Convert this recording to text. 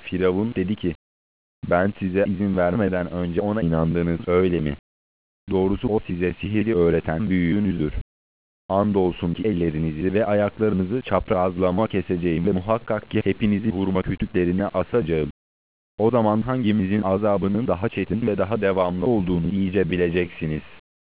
Firavun dedi ki, ben size izin vermeden önce ona inandınız öyle mi? Doğrusu o size sihiri öğreten büyüğünüzdür. Andolsun ki ellerinizi ve ayaklarınızı çaprazlama keseceğim ve muhakkak ki hepinizi hurma kütüklerine asacağım. O zaman hangimizin azabının daha çetin ve daha devamlı olduğunu iyice bileceksiniz.